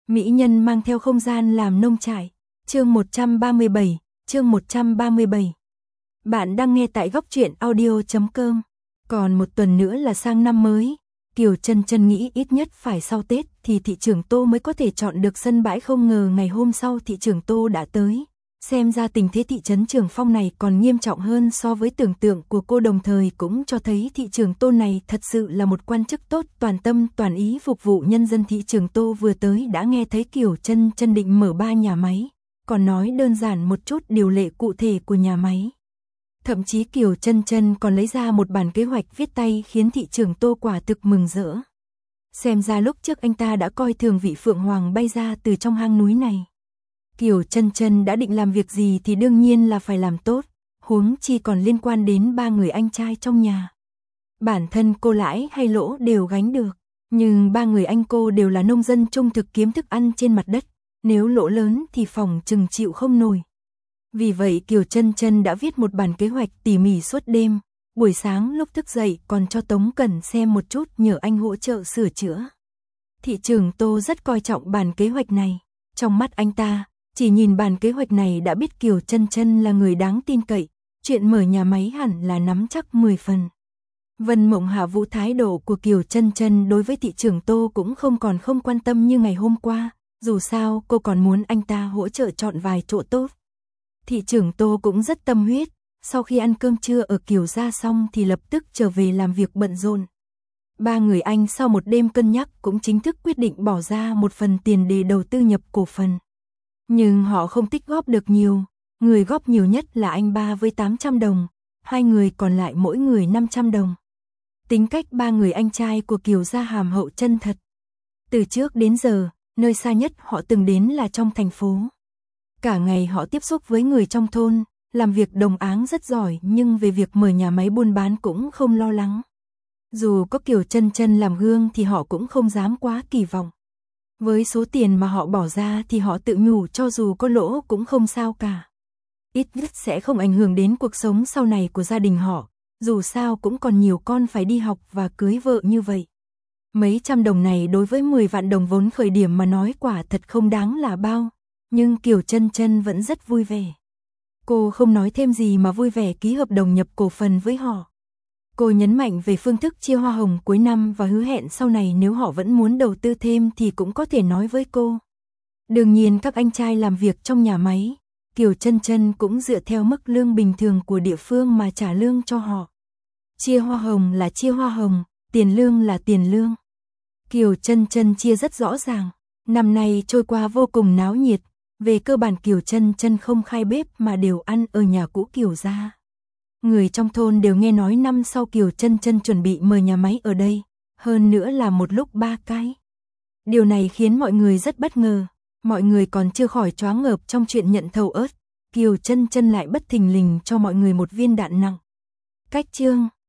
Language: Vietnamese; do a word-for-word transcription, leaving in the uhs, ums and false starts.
Mỹ nhân mang theo không gian làm nông trại. Chương một trăm ba mươi bảy, chương một trăm ba mươi bảy. Bạn đang nghe tại góc truyện audio chấm com. Còn một tuần nữa là sang năm mới. Kiều Chân Chân nghĩ ít nhất phải sau Tết thì thị trưởng Tô mới có thể chọn được sân bãi, không ngờ ngày hôm sau thị trưởng Tô đã tới. Xem ra tình thế thị trấn Trường Phong này còn nghiêm trọng hơn so với tưởng tượng của cô, đồng thời cũng cho thấy thị trưởng Tô này thật sự là một quan chức tốt, toàn tâm toàn ý phục vụ nhân dân. Thị trưởng Tô vừa tới đã nghe thấy Kiều Chân Chân định mở ba nhà máy, còn nói đơn giản một chút điều lệ cụ thể của nhà máy. Thậm chí Kiều Chân Chân còn lấy ra một bản kế hoạch viết tay khiến thị trưởng Tô quả thực mừng rỡ. Xem ra lúc trước anh ta đã coi thường vị Phượng Hoàng bay ra từ trong hang núi này. Kiều Chân Chân đã định làm việc gì thì đương nhiên là phải làm tốt, huống chi còn liên quan đến ba người anh trai trong nhà. Bản thân cô lãi hay lỗ đều gánh được, nhưng ba người anh cô đều là nông dân trung thực kiếm thức ăn trên mặt đất, nếu lỗ lớn thì phòng chừng chịu không nổi. Vì vậy Kiều Chân Chân đã viết một bản kế hoạch tỉ mỉ suốt đêm, buổi sáng lúc thức dậy còn cho Tống Cẩn xem một chút nhờ anh hỗ trợ sửa chữa. Thị trưởng Tô rất coi trọng bản kế hoạch này, trong mắt anh ta, chỉ nhìn bản kế hoạch này đã biết Kiều Chân Chân là người đáng tin cậy, chuyện mở nhà máy hẳn là nắm chắc mười phần. Vân Mộng Hạ Vũ thái độ của Kiều Chân Chân đối với thị trưởng Tô cũng không còn không quan tâm như ngày hôm qua, dù sao cô còn muốn anh ta hỗ trợ chọn vài chỗ tốt. Thị trưởng Tô cũng rất tâm huyết, sau khi ăn cơm trưa ở Kiều gia xong thì lập tức trở về làm việc bận rộn. Ba người anh sau một đêm cân nhắc cũng chính thức quyết định bỏ ra một phần tiền để đầu tư nhập cổ phần. Nhưng họ không tích góp được nhiều, người góp nhiều nhất là anh ba với tám trăm đồng, hai người còn lại mỗi người năm trăm đồng. Tính cách ba người anh trai của Kiều gia hàm hậu chân thật. Từ trước đến giờ, nơi xa nhất họ từng đến là trong thành phố. Cả ngày họ tiếp xúc với người trong thôn, làm việc đồng áng rất giỏi, nhưng về việc mở nhà máy buôn bán cũng không lo lắng. Dù có Kiều Chân Chân làm gương thì họ cũng không dám quá kỳ vọng. Với số tiền mà họ bỏ ra thì họ tự nhủ cho dù có lỗ cũng không sao cả. Ít nhất sẽ không ảnh hưởng đến cuộc sống sau này của gia đình họ, dù sao cũng còn nhiều con phải đi học và cưới vợ như vậy. Mấy trăm đồng này đối với mười vạn đồng vốn khởi điểm mà nói quả thật không đáng là bao, nhưng Kiều Chân Chân vẫn rất vui vẻ. Cô không nói thêm gì mà vui vẻ ký hợp đồng nhập cổ phần với họ. Cô nhấn mạnh về phương thức chia hoa hồng cuối năm và hứa hẹn sau này nếu họ vẫn muốn đầu tư thêm thì cũng có thể nói với cô. Đương nhiên các anh trai làm việc trong nhà máy, Kiều Chân Chân cũng dựa theo mức lương bình thường của địa phương mà trả lương cho họ. Chia hoa hồng là chia hoa hồng, tiền lương là tiền lương. Kiều Chân Chân chia rất rõ ràng, năm nay trôi qua vô cùng náo nhiệt, về cơ bản Kiều Chân Chân không khai bếp mà đều ăn ở nhà cũ Kiều gia. Người trong thôn đều nghe nói năm sau Kiều Chân Chân chuẩn bị mở nhà máy ở đây, hơn nữa là một lúc ba cái. Điều này khiến mọi người rất bất ngờ, mọi người còn chưa khỏi choáng ngợp trong chuyện nhận thầu ớt, Kiều Chân Chân lại bất thình lình cho mọi người một viên đạn nặng. Cách chương